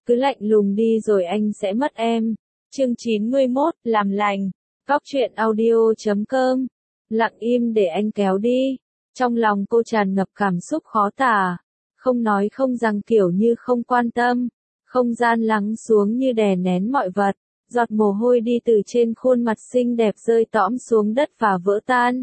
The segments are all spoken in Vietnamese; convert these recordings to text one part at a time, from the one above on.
Cứ lạnh lùng đi rồi anh sẽ mất em. Chương 91, làm lành. Góc truyện audio.com. Lặng im để anh kéo đi. Trong lòng cô tràn ngập cảm xúc khó tả. Không nói không rằng kiểu như không quan tâm. Không gian lắng xuống như đè nén mọi vật. Giọt mồ hôi đi từ trên khuôn mặt xinh đẹp rơi tõm xuống đất và vỡ tan.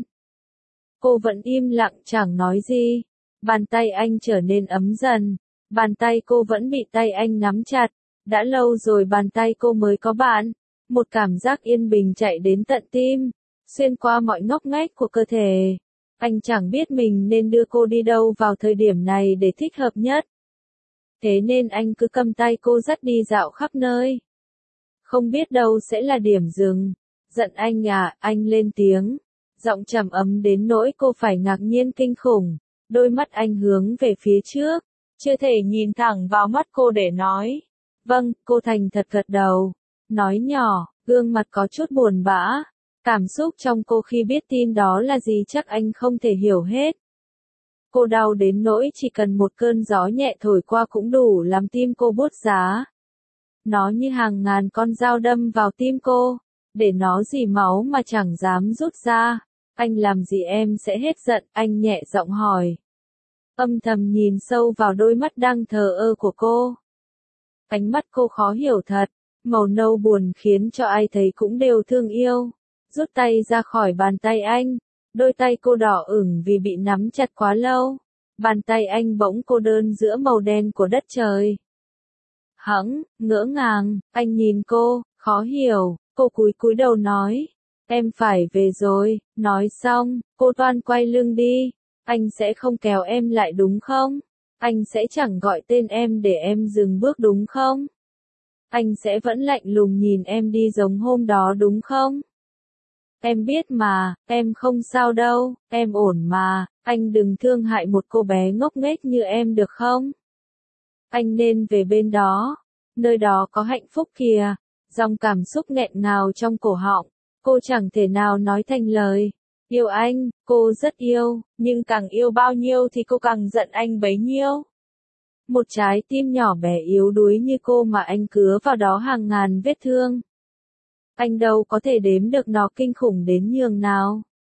Cô vẫn im lặng chẳng nói gì. Bàn tay anh trở nên ấm dần. Bàn tay cô vẫn bị tay anh nắm chặt. Đã lâu rồi bàn tay cô mới có bạn. Một cảm giác yên bình chạy đến tận tim. Xuyên qua mọi ngóc ngách của cơ thể. Anh chẳng biết mình nên đưa cô đi đâu vào thời điểm này để thích hợp nhất. Thế nên anh cứ cầm tay cô dắt đi dạo khắp nơi. Không biết đâu sẽ là điểm dừng. Giận anh à, anh lên tiếng. Giọng trầm ấm đến nỗi cô phải ngạc nhiên kinh khủng. Đôi mắt anh hướng về phía trước. Chưa thể nhìn thẳng vào mắt cô để nói. Vâng, cô thành thật gật đầu. Nói nhỏ, gương mặt có chút buồn bã. Cảm xúc trong cô khi biết tin đó là gì chắc anh không thể hiểu hết. Cô đau đến nỗi chỉ cần một cơn gió nhẹ thổi qua cũng đủ làm tim cô buốt giá. Nó như hàng ngàn con dao đâm vào tim cô, để nó rỉ máu mà chẳng dám rút ra. Anh làm gì em sẽ hết giận, anh nhẹ giọng hỏi. Âm thầm nhìn sâu vào đôi mắt đang thờ ơ của cô. Ánh mắt cô khó hiểu thật, màu nâu buồn khiến cho ai thấy cũng đều thương yêu. Rút tay ra khỏi bàn tay anh, đôi tay cô đỏ ửng vì bị nắm chặt quá lâu. Bàn tay anh bỗng cô đơn giữa màu đen của đất trời. Hững, ngỡ ngàng, anh nhìn cô, khó hiểu, cô cúi đầu nói. Em phải về rồi, nói xong, cô toan quay lưng đi. Anh sẽ không kéo em lại đúng không? Anh sẽ chẳng gọi tên em để em dừng bước đúng không? Anh sẽ vẫn lạnh lùng nhìn em đi giống hôm đó đúng không? Em biết mà, em không sao đâu, em ổn mà, anh đừng thương hại một cô bé ngốc nghếch như em được không? Anh nên về bên đó, nơi đó có hạnh phúc kìa. Dòng cảm xúc nghẹn ngào trong cổ họng, cô chẳng thể nào nói thành lời. Yêu anh, cô rất yêu, nhưng càng yêu bao nhiêu thì cô càng giận anh bấy nhiêu. Một trái tim nhỏ bé yếu đuối như cô mà anh cứa vào đó hàng ngàn vết thương. Anh đâu có thể đếm được nó kinh khủng đến nhường nào.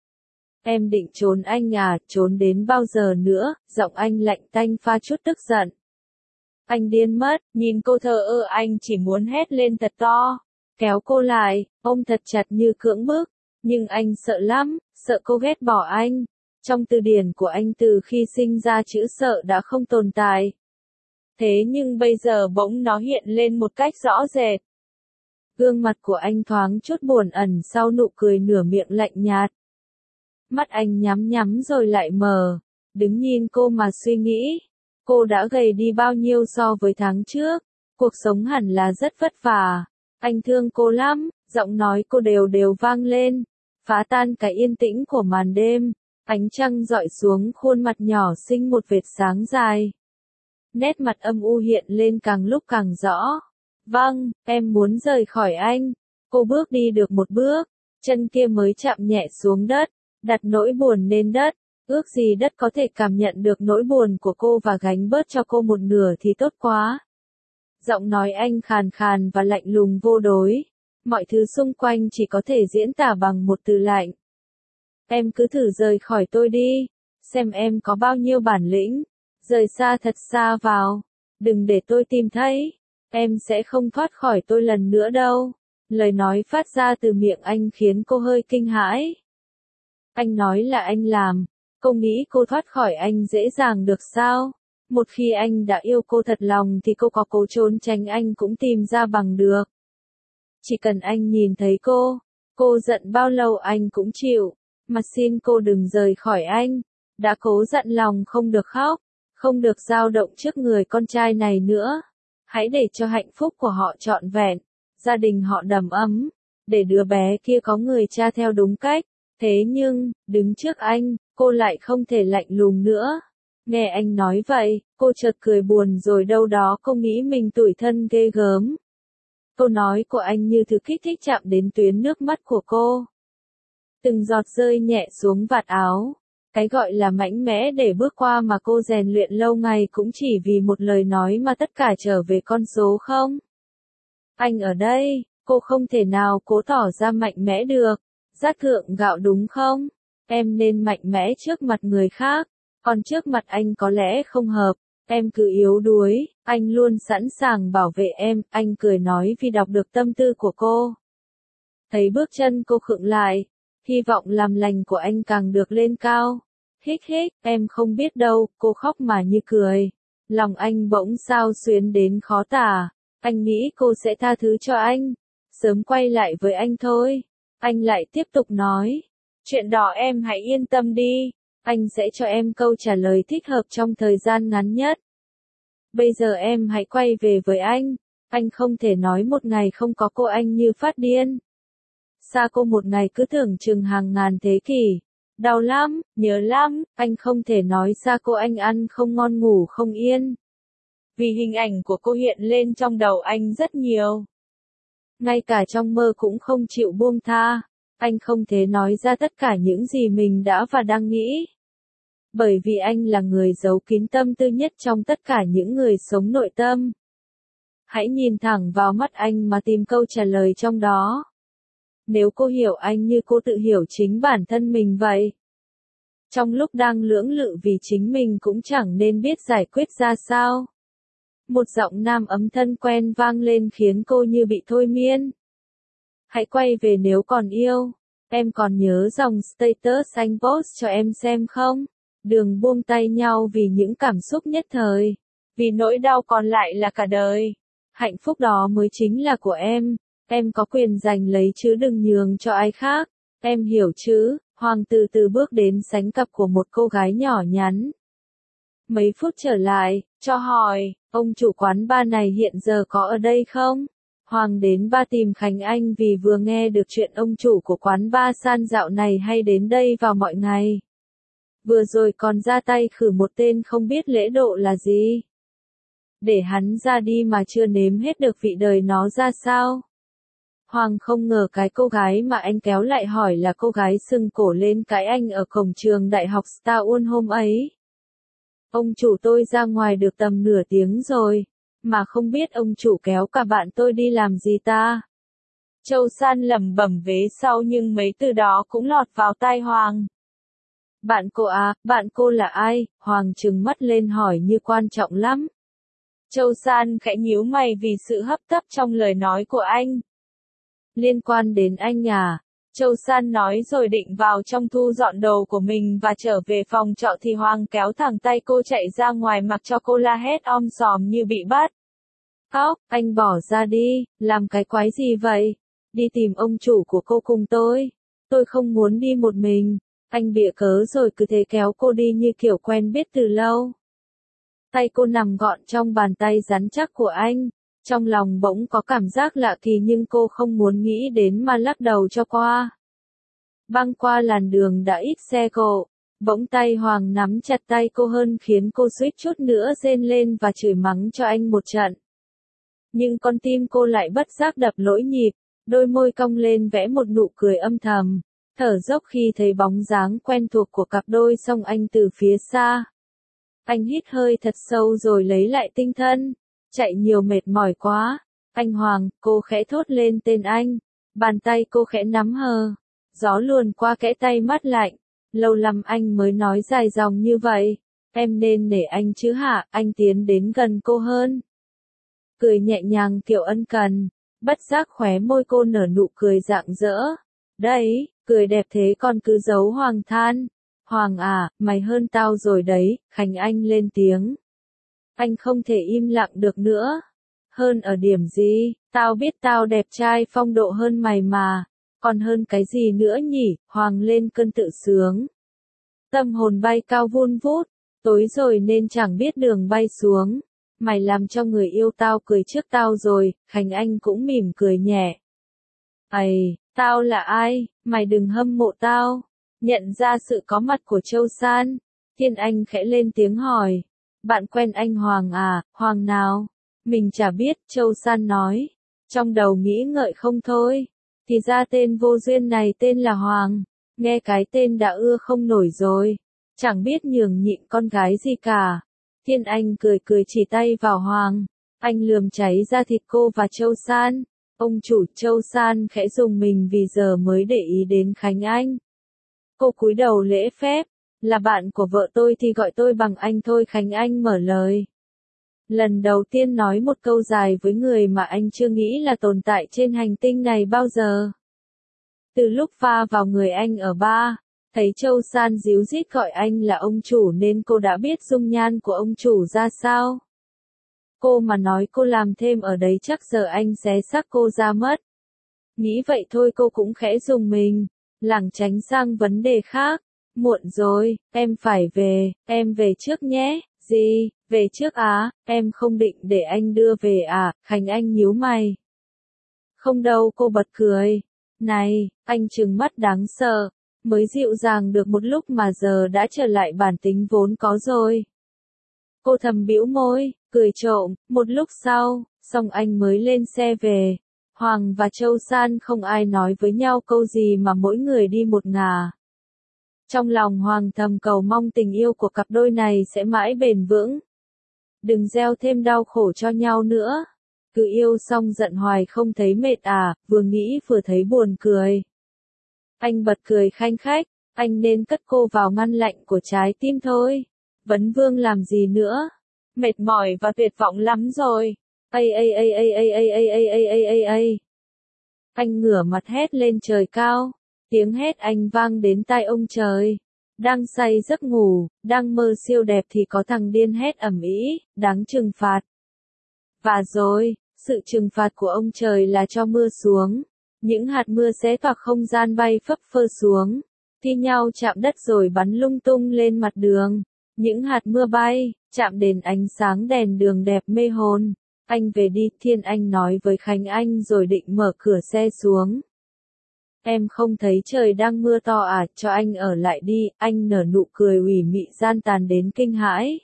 Em định trốn anh à, trốn đến bao giờ nữa, giọng anh lạnh tanh pha chút tức giận. Anh điên mất, nhìn cô thờ ơ anh chỉ muốn hét lên thật to. Kéo cô lại, ôm thật chặt như cưỡng bức. Nhưng anh sợ lắm, sợ cô ghét bỏ anh. Trong từ điển của anh từ khi sinh ra chữ sợ đã không tồn tại. Thế nhưng bây giờ bỗng nó hiện lên một cách rõ rệt. Gương mặt của anh thoáng chút buồn ẩn sau nụ cười nửa miệng lạnh nhạt. Mắt anh nhắm rồi lại mở, đứng nhìn cô mà suy nghĩ. Cô đã gầy đi bao nhiêu so với tháng trước, cuộc sống hẳn là rất vất vả. Anh thương cô lắm, giọng nói cô đều vang lên, phá tan cái yên tĩnh của màn đêm. Ánh trăng dọi xuống khuôn mặt nhỏ xinh một vệt sáng dài. Nét mặt âm u hiện lên càng lúc càng rõ. Vâng, em muốn rời khỏi anh. Cô bước đi được một bước, chân kia mới chạm nhẹ xuống đất, đặt nỗi buồn lên đất. Ước gì đất có thể cảm nhận được nỗi buồn của cô và gánh bớt cho cô một nửa thì tốt quá. Giọng nói anh khàn khàn và lạnh lùng vô đối. Mọi thứ xung quanh chỉ có thể diễn tả bằng một từ lạnh. Em cứ thử rời khỏi tôi đi, xem em có bao nhiêu bản lĩnh. Rời xa thật xa vào, đừng để tôi tìm thấy. Em sẽ không thoát khỏi tôi lần nữa đâu. Lời nói phát ra từ miệng anh khiến cô hơi kinh hãi. Anh nói là anh làm. Cô nghĩ cô thoát khỏi anh dễ dàng được sao? Một khi anh đã yêu cô thật lòng thì cô có cố trốn tránh anh cũng tìm ra bằng được. Chỉ cần anh nhìn thấy cô giận bao lâu anh cũng chịu. Mà xin cô đừng rời khỏi anh. Đã cố dặn lòng không được khóc, không được dao động trước người con trai này nữa. Hãy để cho hạnh phúc của họ trọn vẹn, gia đình họ đầm ấm, để đứa bé kia có người cha theo đúng cách. Thế nhưng, đứng trước anh, cô lại không thể lạnh lùng nữa. Nghe anh nói vậy, cô chợt cười buồn rồi đâu đó cô nghĩ mình tủi thân ghê gớm. Câu nói của anh như thứ kích thích chạm đến tuyến nước mắt của cô. Từng giọt rơi nhẹ xuống vạt áo. Cái gọi là mạnh mẽ để bước qua mà cô rèn luyện lâu ngày cũng chỉ vì một lời nói mà tất cả trở về con số không? Anh ở đây, cô không thể nào cố tỏ ra mạnh mẽ được. Rát gượng gạo đúng không? Em nên mạnh mẽ trước mặt người khác, còn trước mặt anh có lẽ không hợp. Em cứ yếu đuối, anh luôn sẵn sàng bảo vệ em, anh cười nói vì đọc được tâm tư của cô. Thấy bước chân cô khựng lại, hy vọng làm lành của anh càng được lên cao. Hích hích, em không biết đâu, cô khóc mà như cười. Lòng anh bỗng xao xuyến đến khó tả, anh nghĩ cô sẽ tha thứ cho anh, sớm quay lại với anh thôi. Anh lại tiếp tục nói, chuyện đó em hãy yên tâm đi, anh sẽ cho em câu trả lời thích hợp trong thời gian ngắn nhất. Bây giờ em hãy quay về với anh không thể nói một ngày không có cô anh như phát điên. Xa cô một ngày cứ tưởng chừng hàng ngàn thế kỷ. Đau lắm, nhớ lắm, anh không thể nói xa cô anh ăn không ngon ngủ không yên. Vì hình ảnh của cô hiện lên trong đầu anh rất nhiều. Ngay cả trong mơ cũng không chịu buông tha, anh không thể nói ra tất cả những gì mình đã và đang nghĩ. Bởi vì anh là người giấu kín tâm tư nhất trong tất cả những người sống nội tâm. Hãy nhìn thẳng vào mắt anh mà tìm câu trả lời trong đó. Nếu cô hiểu anh như cô tự hiểu chính bản thân mình vậy. Trong lúc đang lưỡng lự vì chính mình cũng chẳng nên biết giải quyết ra sao. Một giọng nam ấm thân quen vang lên khiến cô như bị thôi miên. Hãy quay về nếu còn yêu. Em còn nhớ dòng status anh post cho em xem không? Đừng buông tay nhau vì những cảm xúc nhất thời. Vì nỗi đau còn lại là cả đời. Hạnh phúc đó mới chính là của em. Em có quyền giành lấy chứ đừng nhường cho ai khác. Em hiểu chứ? Hoàng từ từ bước đến sánh cặp của một cô gái nhỏ nhắn. Mấy phút trở lại, cho hỏi, ông chủ quán bar này hiện giờ có ở đây không? Hoàng đến ba tìm Khánh Anh vì vừa nghe được chuyện ông chủ của quán bar san dạo này hay đến đây vào mọi ngày. Vừa rồi còn ra tay khử một tên không biết lễ độ là gì. Để hắn ra đi mà chưa nếm hết được vị đời nó ra sao. Hoàng không ngờ cái cô gái mà anh kéo lại hỏi là cô gái sưng cổ lên cãi anh ở cổng trường đại học Starwood hôm ấy. Ông chủ tôi ra ngoài được tầm nửa tiếng rồi, mà không biết ông chủ kéo cả bạn tôi đi làm gì ta. Châu San lẩm bẩm vế sau nhưng mấy từ đó cũng lọt vào tai Hoàng. Bạn cô à, bạn cô là ai? Hoàng trừng mắt lên hỏi như quan trọng lắm. Châu San khẽ nhíu mày vì sự hấp tấp trong lời nói của anh. Liên quan đến anh à? Châu San nói rồi định vào trong thu dọn đồ của mình và trở về phòng trọ thì Hoàng kéo thẳng tay cô chạy ra ngoài mặc cho cô la hét om sòm như bị bắt. Khóc, anh bỏ ra đi, làm cái quái gì vậy? Đi tìm ông chủ của cô cùng tôi không muốn đi một mình. Anh bịa cớ rồi cứ thế kéo cô đi như kiểu quen biết từ lâu. Tay cô nằm gọn trong bàn tay rắn chắc của anh. Trong lòng bỗng có cảm giác lạ kỳ nhưng cô không muốn nghĩ đến mà lắc đầu cho qua. Băng qua làn đường đã ít xe cộ, bỗng tay Hoàng nắm chặt tay cô hơn khiến cô suýt chút nữa rên lên và chửi mắng cho anh một trận. Nhưng con tim cô lại bất giác đập lỗi nhịp, đôi môi cong lên vẽ một nụ cười âm thầm, thở dốc khi thấy bóng dáng quen thuộc của cặp đôi song anh từ phía xa. Anh hít hơi thật sâu rồi lấy lại tinh thần. Chạy nhiều mệt mỏi quá. Anh Hoàng, cô khẽ thốt lên tên anh. Bàn tay cô khẽ nắm hờ. Gió luồn qua kẽ tay mát lạnh. Lâu lắm anh mới nói dài dòng như vậy. Em nên nể anh chứ hả? Anh tiến đến gần cô hơn. Cười nhẹ nhàng kiểu ân cần. Bất giác khóe môi cô nở nụ cười rạng rỡ. Đấy, cười đẹp thế còn cứ giấu Hoàng than. Hoàng à, mày hơn tao rồi đấy, Khánh Anh lên tiếng. Anh không thể im lặng được nữa. Hơn ở điểm gì? Tao biết tao đẹp trai phong độ hơn mày mà. Còn hơn cái gì nữa nhỉ? Hoàng lên cơn tự sướng. Tâm hồn bay cao vun vút. Tối rồi nên chẳng biết đường bay xuống. Mày làm cho người yêu tao cười trước tao rồi. Khánh Anh cũng mỉm cười nhẹ. Ây, tao là ai? Mày đừng hâm mộ tao. Nhận ra sự có mặt của Châu San. Thiên Anh khẽ lên tiếng hỏi. Bạn quen anh Hoàng à? Hoàng nào? Mình chả biết, Châu San nói. Trong đầu nghĩ ngợi không thôi. Thì ra tên vô duyên này tên là Hoàng. Nghe cái tên đã ưa không nổi rồi. chẳng biết nhường nhịn con gái gì cả. Thiên Anh cười cười chỉ tay vào Hoàng. Anh lườm cháy ra thịt cô và Châu San. Ông chủ. Châu San khẽ rùng mình vì giờ mới để ý đến Khánh Anh. Cô cúi đầu lễ phép. Là bạn của vợ tôi thì gọi tôi bằng anh thôi. Khánh Anh mở lời. Lần đầu tiên nói một câu dài với người mà anh chưa nghĩ là tồn tại trên hành tinh này bao giờ. Từ lúc pha vào người anh ở bar, thấy Châu San díu dít gọi anh là ông chủ nên cô đã biết dung nhan của ông chủ ra sao. Cô mà nói cô làm thêm ở đấy chắc giờ anh xé xác cô ra mất. Nghĩ vậy thôi cô cũng khẽ rùng mình, lảng tránh sang vấn đề khác. Muộn rồi, em phải về, em về trước nhé. Gì, về trước á, em không định để anh đưa về à? Khánh Anh nhíu mày. Không đâu, cô bật cười. Này, anh trừng mắt đáng sợ, mới dịu dàng được một lúc mà giờ đã trở lại bản tính vốn có rồi. Cô thầm bĩu môi, cười trộm. Một lúc sau, xong anh mới lên xe về. Hoàng và Châu San không ai nói với nhau câu gì mà mỗi người đi một ngả. Trong lòng Hoàng thầm cầu mong tình yêu của cặp đôi này sẽ mãi bền vững. Đừng gieo thêm đau khổ cho nhau nữa. Cứ yêu xong giận hoài không thấy mệt à? Vừa nghĩ vừa thấy buồn cười. Anh bật cười khanh khách. Anh nên cất cô vào ngăn lạnh của trái tim thôi. Vấn vương làm gì nữa? Mệt mỏi và tuyệt vọng lắm rồi. Ây ây ây ây ây ây ây ây ây ây ây ây. Anh ngửa mặt hét lên trời cao. Tiếng hét anh vang đến tai ông trời. Đang say giấc ngủ, đang mơ siêu đẹp thì có thằng điên hét ầm ĩ, đáng trừng phạt. Và rồi, sự trừng phạt của ông trời là cho mưa xuống. Những hạt mưa xé toạc không gian bay phấp phơ xuống, thi nhau chạm đất rồi bắn lung tung lên mặt đường. Những hạt mưa bay, chạm đến ánh sáng đèn đường đẹp mê hồn. Anh về đi, Thiên Anh nói với Khánh Anh rồi định mở cửa xe xuống. Em không thấy trời đang mưa to à, cho anh ở lại đi. Anh nở nụ cười ủy mị gian tàn đến kinh hãi.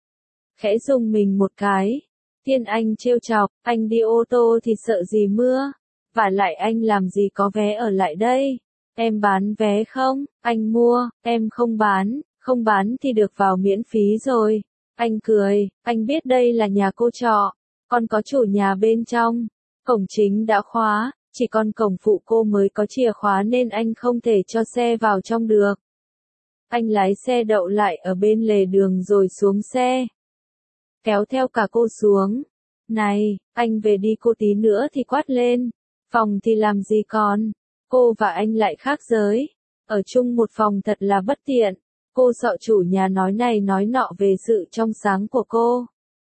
Khẽ rùng mình một cái. Thiên Anh trêu chọc, anh đi ô tô thì sợ gì mưa? Và lại anh làm gì có vé ở lại đây? Em bán vé không? Anh mua. Em không bán. Không bán thì được vào miễn phí rồi. Anh cười, anh biết đây là nhà cô trọ. Còn có chủ nhà bên trong. Cổng chính đã khóa. Chỉ còn cổng phụ cô mới có chìa khóa nên anh không thể cho xe vào trong được. Anh lái xe đậu lại ở bên lề đường rồi xuống xe. Kéo theo cả cô xuống. Này, anh về đi, cô tí nữa thì quát lên. Phòng thì làm gì còn. Cô và anh lại khác giới. Ở chung một phòng thật là bất tiện. Cô sợ chủ nhà nói này nói nọ về sự trong sáng của cô.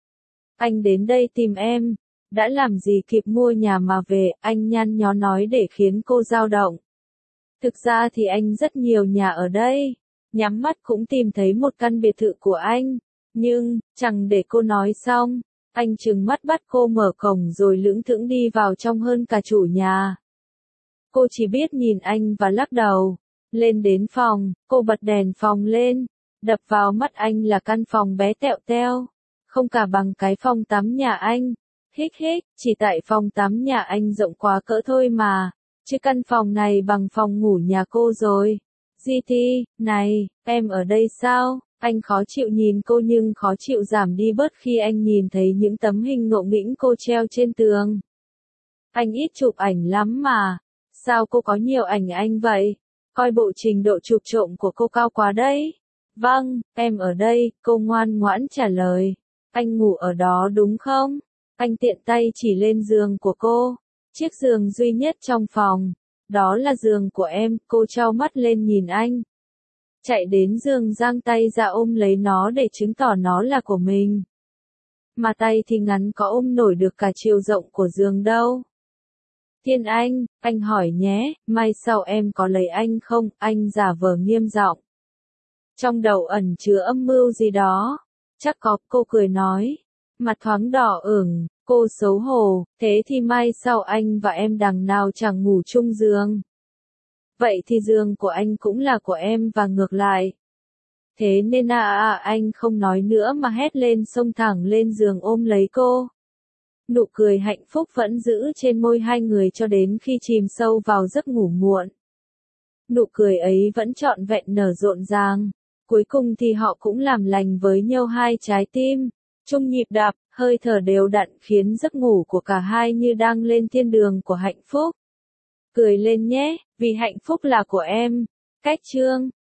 Anh đến đây tìm em. Đã làm gì kịp mua nhà mà về, anh nhăn nhó nói để khiến cô dao động. Thực ra thì anh rất nhiều nhà ở đây. Nhắm mắt cũng tìm thấy một căn biệt thự của anh. Nhưng, chẳng để cô nói xong, anh trừng mắt bắt cô mở cổng rồi lững thững đi vào trong hơn cả chủ nhà. Cô chỉ biết nhìn anh và lắc đầu. Lên đến phòng, cô bật đèn phòng lên. Đập vào mắt anh là căn phòng bé tẹo teo. Không cả bằng cái phòng tắm nhà anh. Hích hích, chỉ tại phòng tắm nhà anh rộng quá cỡ thôi mà. Chứ căn phòng này bằng phòng ngủ nhà cô rồi. GT, này, em ở đây sao? Anh khó chịu nhìn cô nhưng khó chịu giảm đi bớt khi anh nhìn thấy những tấm hình ngộ nghĩnh cô treo trên tường. Anh ít chụp ảnh lắm mà. Sao cô có nhiều ảnh anh vậy? Coi bộ trình độ chụp trộm của cô cao quá đấy. Vâng, em ở đây, cô ngoan ngoãn trả lời. Anh ngủ ở đó đúng không? Anh tiện tay chỉ lên giường của cô. Chiếc giường duy nhất trong phòng. Đó là giường của em, cô trao mắt lên nhìn anh. Chạy đến giường giang tay ra ôm lấy nó để chứng tỏ nó là của mình. Mà tay thì ngắn có ôm nổi được cả chiều rộng của giường đâu. Thiên anh hỏi nhé, mai sau em có lấy anh không? Anh giả vờ nghiêm giọng. Trong đầu ẩn chứa âm mưu gì đó. Chắc có, cô cười nói. Mặt thoáng đỏ ửng, cô xấu hổ, thế thì mai sau anh và em đằng nào chẳng ngủ chung giường. Vậy thì giường của anh cũng là của em và ngược lại. Thế nên anh không nói nữa mà hét lên xông thẳng lên giường ôm lấy cô. Nụ cười hạnh phúc vẫn giữ trên môi hai người cho đến khi chìm sâu vào giấc ngủ muộn. Nụ cười ấy vẫn trọn vẹn nở rộn ràng. Cuối cùng thì họ cũng làm lành với nhau hai trái tim, chung nhịp đập, hơi thở đều đặn khiến giấc ngủ của cả hai như đang lên thiên đường của hạnh phúc. Cười lên nhé, vì hạnh phúc là của em. Cách chương